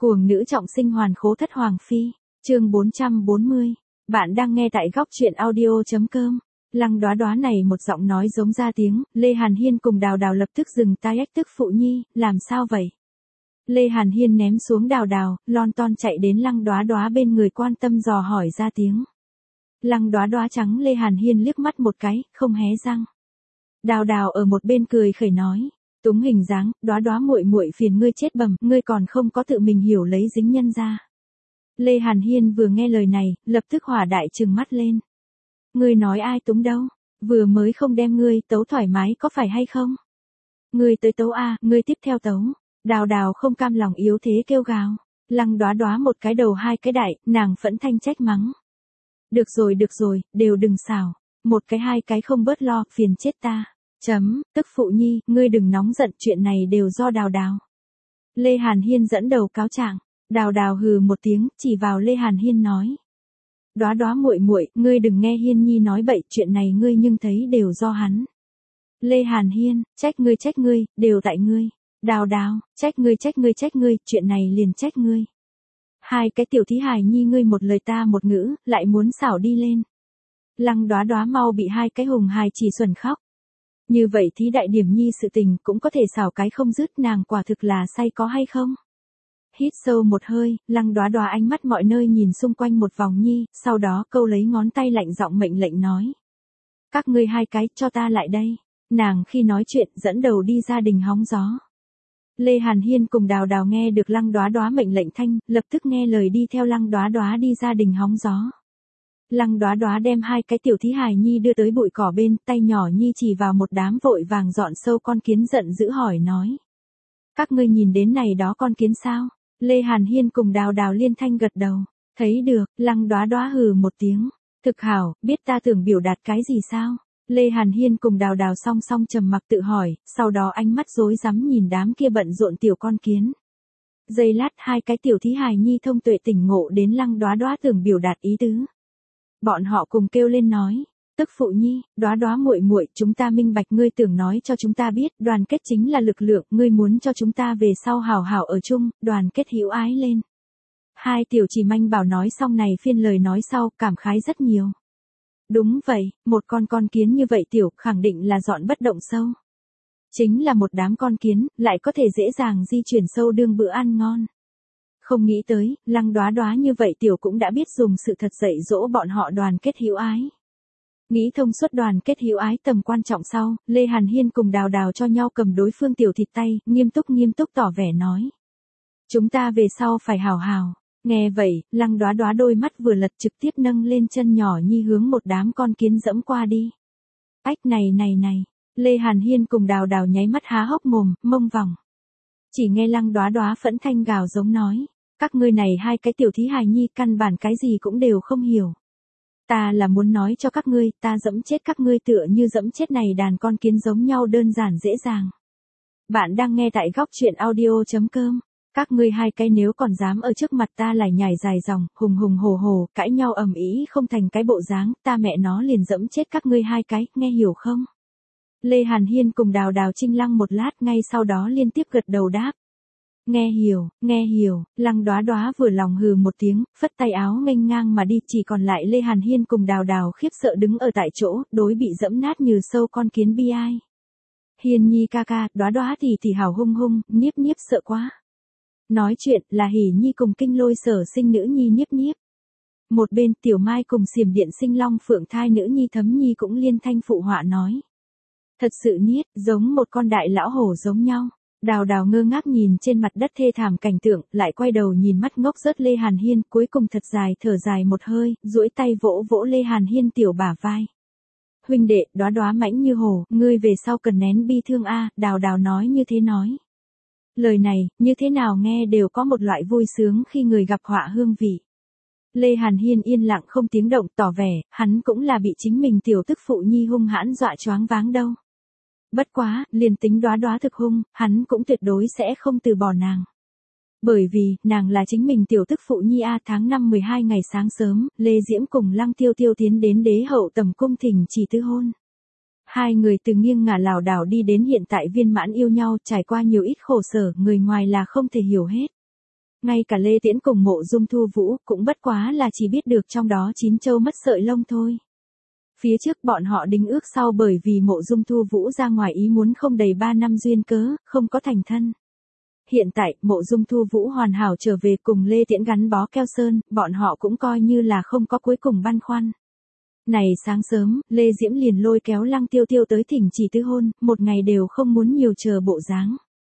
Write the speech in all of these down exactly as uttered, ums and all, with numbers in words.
Cuồng nữ trọng sinh hoàn khố thất hoàng phi, chương bốn trăm bốn mươi. Bạn đang nghe tại góc truyện audio.com. Lăng Đoá Đoá này một giọng nói giống ra tiếng, Lê Hàn Hiên cùng Đào Đào lập tức dừng tai ách tức phụ nhi, làm sao vậy? Lê Hàn Hiên ném xuống Đào Đào, lon ton chạy đến Lăng Đoá Đoá bên người quan tâm dò hỏi ra tiếng. Lăng Đoá Đoá trắng Lê Hàn Hiên liếc mắt một cái, không hé răng. Đào Đào ở một bên cười khẩy nói, túng hình dáng, Đoá Đoá muội muội phiền ngươi chết bầm, ngươi còn không có tự mình hiểu lấy dính nhân ra. Lê Hàn Hiên vừa nghe lời này, lập tức hỏa đại trừng mắt lên. Ngươi nói ai túng đâu, vừa mới không đem ngươi tấu thoải mái có phải hay không? Ngươi tới tấu a, ngươi tiếp theo tấu. Đào Đào không cam lòng yếu thế kêu gào. Lăng Đoá Đoá một cái đầu hai cái đại, nàng phẫn thanh trách mắng. Được rồi được rồi, đều đừng xảo, một cái hai cái không bớt lo, phiền chết ta. Chấm, tức phụ nhi, ngươi đừng nóng giận, chuyện này đều do Đào Đào. Lê Hàn Hiên dẫn đầu cáo trạng. Đào Đào hừ một tiếng, chỉ vào Lê Hàn Hiên nói. Đoá Đoá muội muội, ngươi đừng nghe Hiên nhi nói bậy, chuyện này ngươi nhưng thấy đều do hắn. Lê Hàn Hiên, trách ngươi trách ngươi, đều tại ngươi. Đào Đào, trách ngươi trách ngươi trách ngươi, chuyện này liền trách ngươi. Hai cái tiểu thí hài nhi ngươi một lời ta một ngữ, lại muốn xảo đi lên. Lăng Đoá Đoá mau bị hai cái hùng hài chỉ xuẩn khóc. Như vậy thí đại điểm nhi sự tình cũng có thể xảo cái không dứt, nàng quả thực là say có hay không? Hít sâu một hơi, Lăng Đoá Đoá ánh mắt mọi nơi nhìn xung quanh một vòng nhi, sau đó câu lấy ngón tay lạnh giọng mệnh lệnh nói. Các ngươi hai cái, cho ta lại đây. Nàng khi nói chuyện, dẫn đầu đi ra đình hóng gió. Lê Hàn Hiên cùng Đào Đào nghe được Lăng Đoá Đoá mệnh lệnh thanh, lập tức nghe lời đi theo Lăng Đoá Đoá đi ra đình hóng gió. Lăng Đoá Đoá đem hai cái tiểu thí hài nhi đưa tới bụi cỏ bên, tay nhỏ nhi chỉ vào một đám vội vàng dọn sâu con kiến, giận dữ hỏi nói. Các ngươi nhìn đến này đó con kiến sao? Lê Hàn Hiên cùng Đào Đào liên thanh gật đầu. Thấy được, Lăng Đoá Đoá hừ một tiếng. Thực hảo, biết ta tưởng biểu đạt cái gì sao? Lê Hàn Hiên cùng Đào Đào song song trầm mặc tự hỏi, sau đó ánh mắt rối rắm nhìn đám kia bận rộn tiểu con kiến. Giây lát hai cái tiểu thí hài nhi thông tuệ tỉnh ngộ đến Lăng Đoá Đoá tưởng biểu đạt ý tứ. Bọn họ cùng kêu lên nói, tức phụ nhi, Đoá Đoá muội muội, chúng ta minh bạch, ngươi tưởng nói cho chúng ta biết, đoàn kết chính là lực lượng, ngươi muốn cho chúng ta về sau hảo hảo ở chung, đoàn kết hữu ái lên. Hai tiểu chỉ manh bảo nói xong này phiên lời nói sau, cảm khái rất nhiều. Đúng vậy, một con con kiến như vậy tiểu, khẳng định là dọn bất động sâu. Chính là một đám con kiến, lại có thể dễ dàng di chuyển sâu đương bữa ăn ngon. Không nghĩ tới, Lăng Đoá Đoá như vậy tiểu cũng đã biết dùng sự thật dạy dỗ bọn họ đoàn kết hữu ái. Nghĩ thông suốt đoàn kết hữu ái tầm quan trọng sau, Lê Hàn Hiên cùng Đào Đào cho nhau cầm đối phương tiểu thịt tay, nghiêm túc nghiêm túc tỏ vẻ nói. Chúng ta về sau phải hào hào. Nghe vậy, Lăng Đoá Đoá đôi mắt vừa lật trực tiếp nâng lên chân nhỏ nhi hướng một đám con kiến dẫm qua đi. Ách này này này, Lê Hàn Hiên cùng Đào Đào nháy mắt há hốc mồm, mông vòng. Chỉ nghe Lăng Đoá Đoá phẫn thanh gào giống nói, các ngươi này hai cái tiểu thí hài nhi căn bản cái gì cũng đều không hiểu. Ta là muốn nói cho các ngươi, ta dẫm chết các ngươi tựa như dẫm chết này đàn con kiến giống nhau, đơn giản dễ dàng. Bạn đang nghe tại góc truyện audio.com. Các ngươi hai cái nếu còn dám ở trước mặt ta lải nhải dài dòng, hùng hùng hổ hổ, cãi nhau ầm ĩ không thành cái bộ dáng, ta mẹ nó liền dẫm chết các ngươi hai cái, nghe hiểu không? Lê Hàn Hiên cùng Đào Đào trinh lăng một lát, ngay sau đó liên tiếp gật đầu đáp. Nghe hiểu, nghe hiểu. Lăng Đoá Đoá vừa lòng hừ một tiếng, phất tay áo nghênh ngang mà đi, chỉ còn lại Lê Hàn Hiên cùng Đào Đào khiếp sợ đứng ở tại chỗ, đối bị dẫm nát như sâu con kiến bi ai. Hiên nhi ca ca, Đoá Đoá thì thì hào hung hung, niếp niếp sợ quá. Nói chuyện là Hỉ nhi cùng Kinh Lôi sở sinh nữ nhi niếp niếp. Một bên Tiểu Mai cùng Xiềm Điện sinh long phượng thai nữ nhi Thấm nhi cũng liên thanh phụ họa nói. Thật sự niết, giống một con đại lão hổ giống nhau. Đào Đào ngơ ngác nhìn trên mặt đất thê thảm cảnh tượng, lại quay đầu nhìn mắt ngốc rớt Lê Hàn Hiên, cuối cùng thật dài thở dài một hơi, duỗi tay vỗ vỗ Lê Hàn Hiên tiểu bả vai. Huynh đệ, Đoá Đoá mãnh như hổ, ngươi về sau cần nén bi thương a, Đào Đào nói như thế nói. Lời này, như thế nào nghe đều có một loại vui sướng khi người gặp họa hương vị. Lê Hàn Hiên yên lặng không tiếng động, tỏ vẻ, hắn cũng là bị chính mình tiểu tức phụ nhi hung hãn dọa choáng váng đâu. Bất quá, liền tính Đoá Đoá thực hung, hắn cũng tuyệt đối sẽ không từ bỏ nàng. Bởi vì, nàng là chính mình tiểu tức phụ nhi a. Tháng năm mười hai ngày sáng sớm, Lê Diễm cùng Lăng Tiêu Tiêu tiến đến đế hậu tầm cung thỉnh chỉ tứ hôn. Hai người từ nghiêng ngả lảo đảo đi đến hiện tại viên mãn yêu nhau, trải qua nhiều ít khổ sở, người ngoài là không thể hiểu hết. Ngay cả Lê Tiễn cùng Mộ Dung Thu Vũ cũng bất quá là chỉ biết được trong đó chín châu mất sợi lông thôi. Phía trước bọn họ đính ước sau bởi vì Mộ Dung Thu Vũ ra ngoài ý muốn không đầy ba năm duyên cớ, không có thành thân. Hiện tại, Mộ Dung Thu Vũ hoàn hảo trở về cùng Lê Tiễn gắn bó keo sơn, bọn họ cũng coi như là không có cuối cùng băn khoăn. Này sáng sớm, Lê Diễm liền lôi kéo Lăng Tiêu Tiêu tới thỉnh chỉ tứ hôn, một ngày đều không muốn nhiều chờ bộ dáng.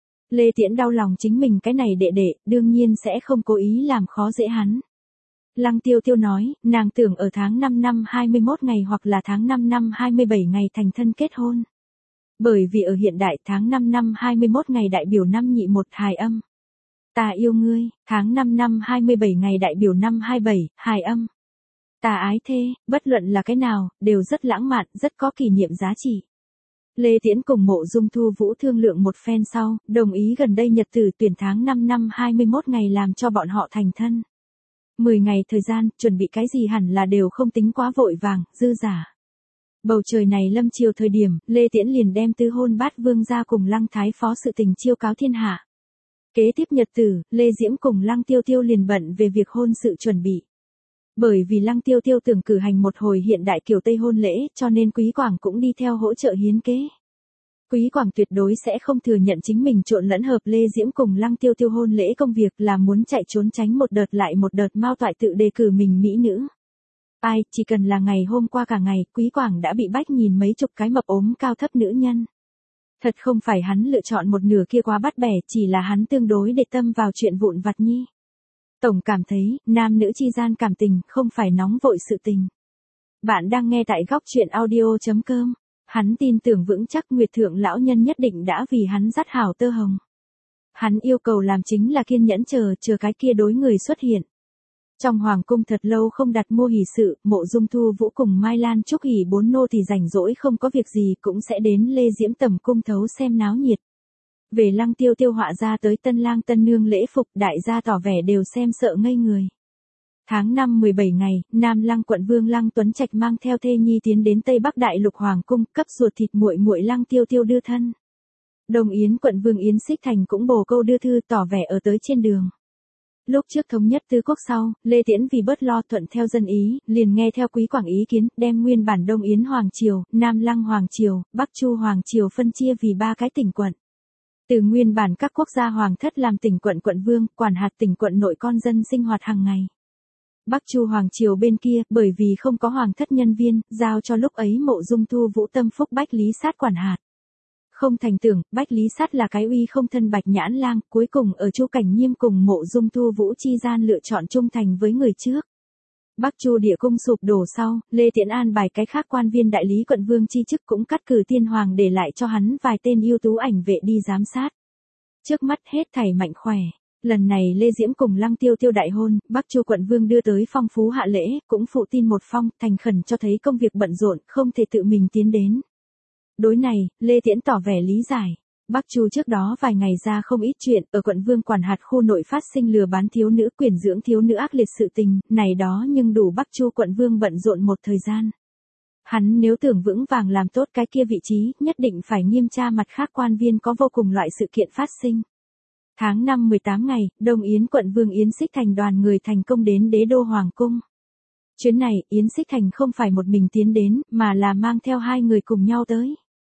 Lê Tiễn đau lòng chính mình cái này đệ đệ, đương nhiên sẽ không cố ý làm khó dễ hắn. Lăng Tiêu Tiêu nói, nàng tưởng ở tháng năm năm hai mươi mốt ngày hoặc là tháng năm năm hai mươi bảy ngày thành thân kết hôn. Bởi vì ở hiện đại tháng năm năm hai mươi mốt ngày đại biểu năm nhị một hài âm. Ta yêu ngươi, tháng năm năm hai mươi bảy ngày đại biểu năm hai mươi bảy, hài âm. Ta ái thê, bất luận là cái nào, đều rất lãng mạn, rất có kỷ niệm giá trị. Lê Tiễn cùng Mộ Dung Thu Vũ thương lượng một phen sau, đồng ý gần đây nhật tử tuyển tháng năm năm hai mươi mốt ngày làm cho bọn họ thành thân. mười ngày thời gian, chuẩn bị cái gì hẳn là đều không tính quá vội vàng, dư giả. Bầu trời này lâm chiều thời điểm, Lê Tiễn liền đem tứ hôn bát vương ra cùng Lăng Thái Phó sự tình chiêu cáo thiên hạ. Kế tiếp nhật tử, Lê Diễm cùng Lăng Tiêu Tiêu liền bận về việc hôn sự chuẩn bị. Bởi vì Lăng Tiêu Tiêu tưởng cử hành một hồi hiện đại kiểu Tây hôn lễ, cho nên Quý Quảng cũng đi theo hỗ trợ hiến kế. Quý Quảng tuyệt đối sẽ không thừa nhận chính mình trộn lẫn hợp Lê Diễm cùng Lăng Tiêu Tiêu hôn lễ công việc là muốn chạy trốn tránh một đợt lại một đợt mao toại tự đề cử mình mỹ nữ. Ai, chỉ cần là ngày hôm qua cả ngày, Quý Quảng đã bị bách nhìn mấy chục cái mập ốm cao thấp nữ nhân. Thật không phải hắn lựa chọn một nửa kia quá bắt bẻ, chỉ là hắn tương đối để tâm vào chuyện vụn vặt nhi. Tổng cảm thấy, nam nữ chi gian cảm tình không phải nóng vội sự tình. Bạn đang nghe tại góc truyện audio chấm com. Hắn tin tưởng vững chắc Nguyệt Thượng lão nhân nhất định đã vì hắn dắt hảo tơ hồng. Hắn yêu cầu làm chính là kiên nhẫn chờ, chờ cái kia đối người xuất hiện. Trong hoàng cung thật lâu không đặt mua hỷ sự, Mộ Dung Thu Vũ cùng Mai Lan Trúc hỷ bốn nô thì rảnh rỗi không có việc gì cũng sẽ đến Lê Diễm tầm cung thấu xem náo nhiệt. Về Lăng Tiêu Tiêu họa ra tới tân lang tân nương lễ phục, đại gia tỏ vẻ đều xem sợ ngây người. Tháng năm mười bảy ngày, Nam Lăng quận vương Lăng Tuấn Trạch mang theo thê nhi tiến đến Tây Bắc Đại Lục Hoàng cung, cấp ruột thịt muội muội Lăng Tiêu Tiêu đưa thân. Đồng Yến quận vương Yến Xích Thành cũng bổ câu đưa thư tỏ vẻ ở tới trên đường. Lúc trước thống nhất tứ quốc sau, Lê Tiễn vì bớt lo thuận theo dân ý, liền nghe theo Quý Quảng ý kiến, đem nguyên bản Đông Yến Hoàng Triều, Nam Lăng Hoàng Triều, Bắc Chu Hoàng Triều phân chia vì ba cái tỉnh quận. Từ nguyên bản các quốc gia hoàng thất làm tỉnh quận quận vương, quản hạt tỉnh quận nội con dân sinh hoạt hàng ngày. Bắc Chu Hoàng Triều bên kia, bởi vì không có hoàng thất nhân viên, giao cho lúc ấy Mộ Dung Thu Vũ tâm phúc Bách Lý Sát quản hạt. Không thành tưởng, Bách Lý Sát là cái uy không thân Bạch Nhãn Lang, cuối cùng ở Chu Cảnh Nhiêm cùng Mộ Dung Thu Vũ chi gian lựa chọn trung thành với người trước. Bắc Chu địa cung sụp đổ sau, Lê Tiễn an bài cái khác quan viên đại lý quận vương chi chức cũng cắt cử tiên hoàng để lại cho hắn vài tên ưu tú ảnh vệ đi giám sát. Trước mắt hết thảy mạnh khỏe. Lần này Lê Diễm cùng Lăng Tiêu Tiêu đại hôn, Bắc Chu quận vương đưa tới phong phú hạ lễ, cũng phụ tin một phong, thành khẩn cho thấy công việc bận rộn, không thể tự mình tiến đến. Đối này, Lê Tiễn tỏ vẻ lý giải. Bắc Chu trước đó vài ngày ra không ít chuyện, ở quận vương quản hạt khu nội phát sinh lừa bán thiếu nữ quyền dưỡng thiếu nữ ác liệt sự tình, này đó nhưng đủ Bắc Chu quận vương bận rộn một thời gian. Hắn nếu tưởng vững vàng làm tốt cái kia vị trí, nhất định phải nghiêm tra mặt khác quan viên có vô cùng loại sự kiện phát sinh. Tháng năm mười tám ngày, Đông Yến quận vương Yến Xích Thành đoàn người thành công đến đế đô Hoàng cung. Chuyến này, Yến Xích Thành không phải một mình tiến đến, mà là mang theo hai người cùng nhau tới.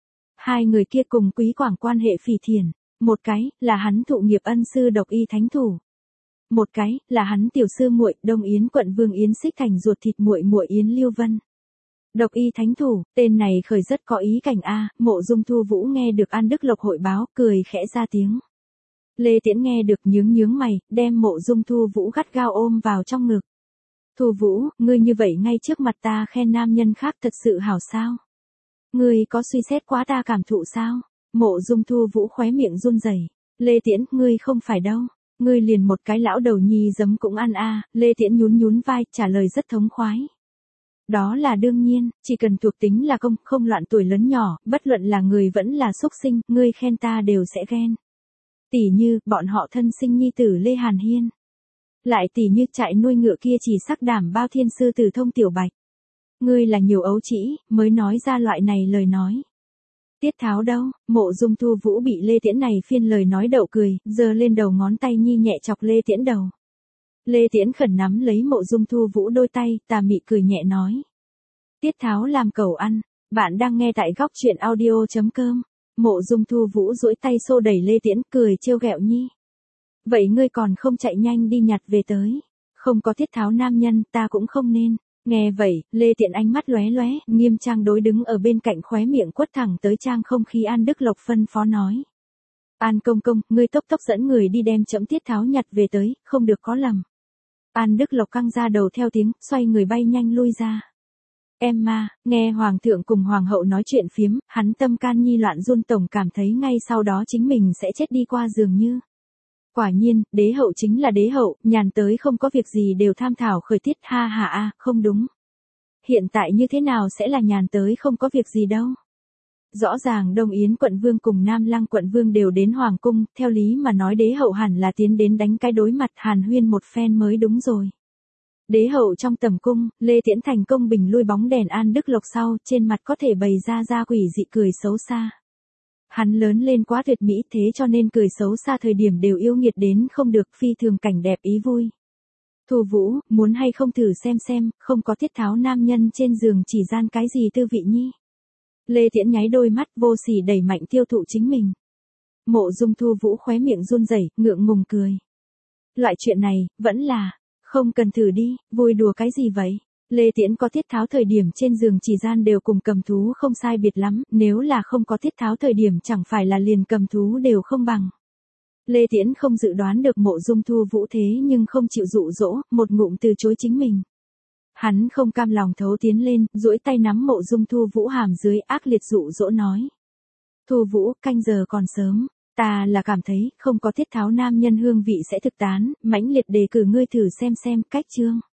Hai người kia cùng Quý Quảng quan hệ phỉ thiền, một cái là hắn thụ nghiệp ân sư Độc Y thánh thủ, một cái là hắn tiểu sư muội Đông Yến quận vương Yến Xích Thành ruột thịt muội muội Yến Lưu Vân. Độc Y thánh thủ, tên này khởi rất có ý cảnh a. Mộ Dung Thu Vũ nghe được An Đức Lộc hội báo, cười khẽ ra tiếng. Lê Tiễn nghe được nhướng nhướng mày, đem Mộ Dung Thu Vũ gắt gao ôm vào trong ngực. Thu Vũ, ngươi như vậy ngay trước mặt ta khen nam nhân khác thật sự hảo sao? Ngươi có suy xét quá ta cảm thụ sao? Mộ Dung Thu Vũ khóe miệng run rẩy. Lê Tiễn, ngươi không phải đâu. Ngươi liền một cái lão đầu nhi giấm cũng ăn a. Lê Tiễn nhún nhún vai, trả lời rất thống khoái. Đó là đương nhiên, chỉ cần thuộc tính là công, không loạn tuổi lớn nhỏ, bất luận là người vẫn là xúc sinh, ngươi khen ta đều sẽ ghen. Tỷ như, bọn họ thân sinh nhi tử Lê Hàn Hiên. Lại tỷ như trại nuôi ngựa kia chỉ sắc đảm bao thiên sư tử Thông Tiểu Bạch. Ngươi là nhiều ấu trĩ, mới nói ra loại này lời nói. Tiết Tháo đâu? Mộ Dung Thu Vũ bị Lê Tiễn này phiên lời nói đậu cười, giơ lên đầu ngón tay nhi nhẹ chọc Lê Tiễn đầu. Lê Tiễn khẩn nắm lấy Mộ Dung Thu Vũ đôi tay, tà mị cười nhẹ nói. Tiết Tháo làm cẩu ăn, bạn đang nghe tại góc truyện audio.com. Mộ Dung Thu Vũ duỗi tay xô đẩy Lê Tiễn cười trêu ghẹo nhi. Vậy ngươi còn không chạy nhanh đi nhặt về tới. Không có Tiết Tháo nam nhân ta cũng không nên. Nghe vậy, Lê Tiễn ánh mắt lóe lóe, nghiêm trang đối đứng ở bên cạnh khóe miệng quất thẳng tới trang không khí An Đức Lộc phân phó nói. An công công, ngươi tốc tốc dẫn người đi đem chẫm Tiết Tháo nhặt về tới, không được có lầm. An Đức Lộc căng ra đầu theo tiếng, xoay người bay nhanh lui ra. Em ma, nghe Hoàng thượng cùng Hoàng hậu nói chuyện phiếm, hắn tâm can nhi loạn run tổng cảm thấy ngay sau đó chính mình sẽ chết đi qua dường như. Quả nhiên, đế hậu chính là đế hậu, nhàn tới không có việc gì đều tham thảo khởi tiết ha ha a, không đúng. Hiện tại như thế nào sẽ là nhàn tới không có việc gì đâu. Rõ ràng Đông Yến quận vương cùng Nam Lăng quận vương đều đến Hoàng cung, theo lý mà nói đế hậu hẳn là tiến đến đánh cái đối mặt hàn huyên một phen mới đúng rồi. Đế hậu trong tầm cung, Lê Tiễn thành công bình lui bóng đèn An Đức Lộc sau, trên mặt có thể bày ra ra quỷ dị cười xấu xa. Hắn lớn lên quá tuyệt mỹ thế cho nên cười xấu xa thời điểm đều yêu nghiệt đến không được phi thường cảnh đẹp ý vui. Thu Vũ, muốn hay không thử xem xem, không có Tiết Tháo nam nhân trên giường chỉ gian cái gì tư vị nhi. Lê Tiễn nháy đôi mắt vô sỉ đẩy mạnh tiêu thụ chính mình. Mộ Dung Thu Vũ khóe miệng run rẩy, ngượng ngùng cười. Loại chuyện này, vẫn là, không cần thử đi, vui đùa cái gì vậy? Lê Tiễn có Tiết Tháo thời điểm trên giường chỉ gian đều cùng cầm thú không sai biệt lắm, nếu là không có Tiết Tháo thời điểm chẳng phải là liền cầm thú đều không bằng. Lê Tiễn không dự đoán được Mộ Dung Thu Vũ thế nhưng không chịu dụ dỗ, một ngụm từ chối chính mình. Hắn không cam lòng thấu tiến lên, duỗi tay nắm Mộ Dung Thu Vũ hàm dưới ác liệt dụ dỗ nói. Thu Vũ, canh giờ còn sớm, ta là cảm thấy không có Tiết Tháo nam nhân hương vị sẽ thực tán, mãnh liệt đề cử ngươi thử xem xem cách chương.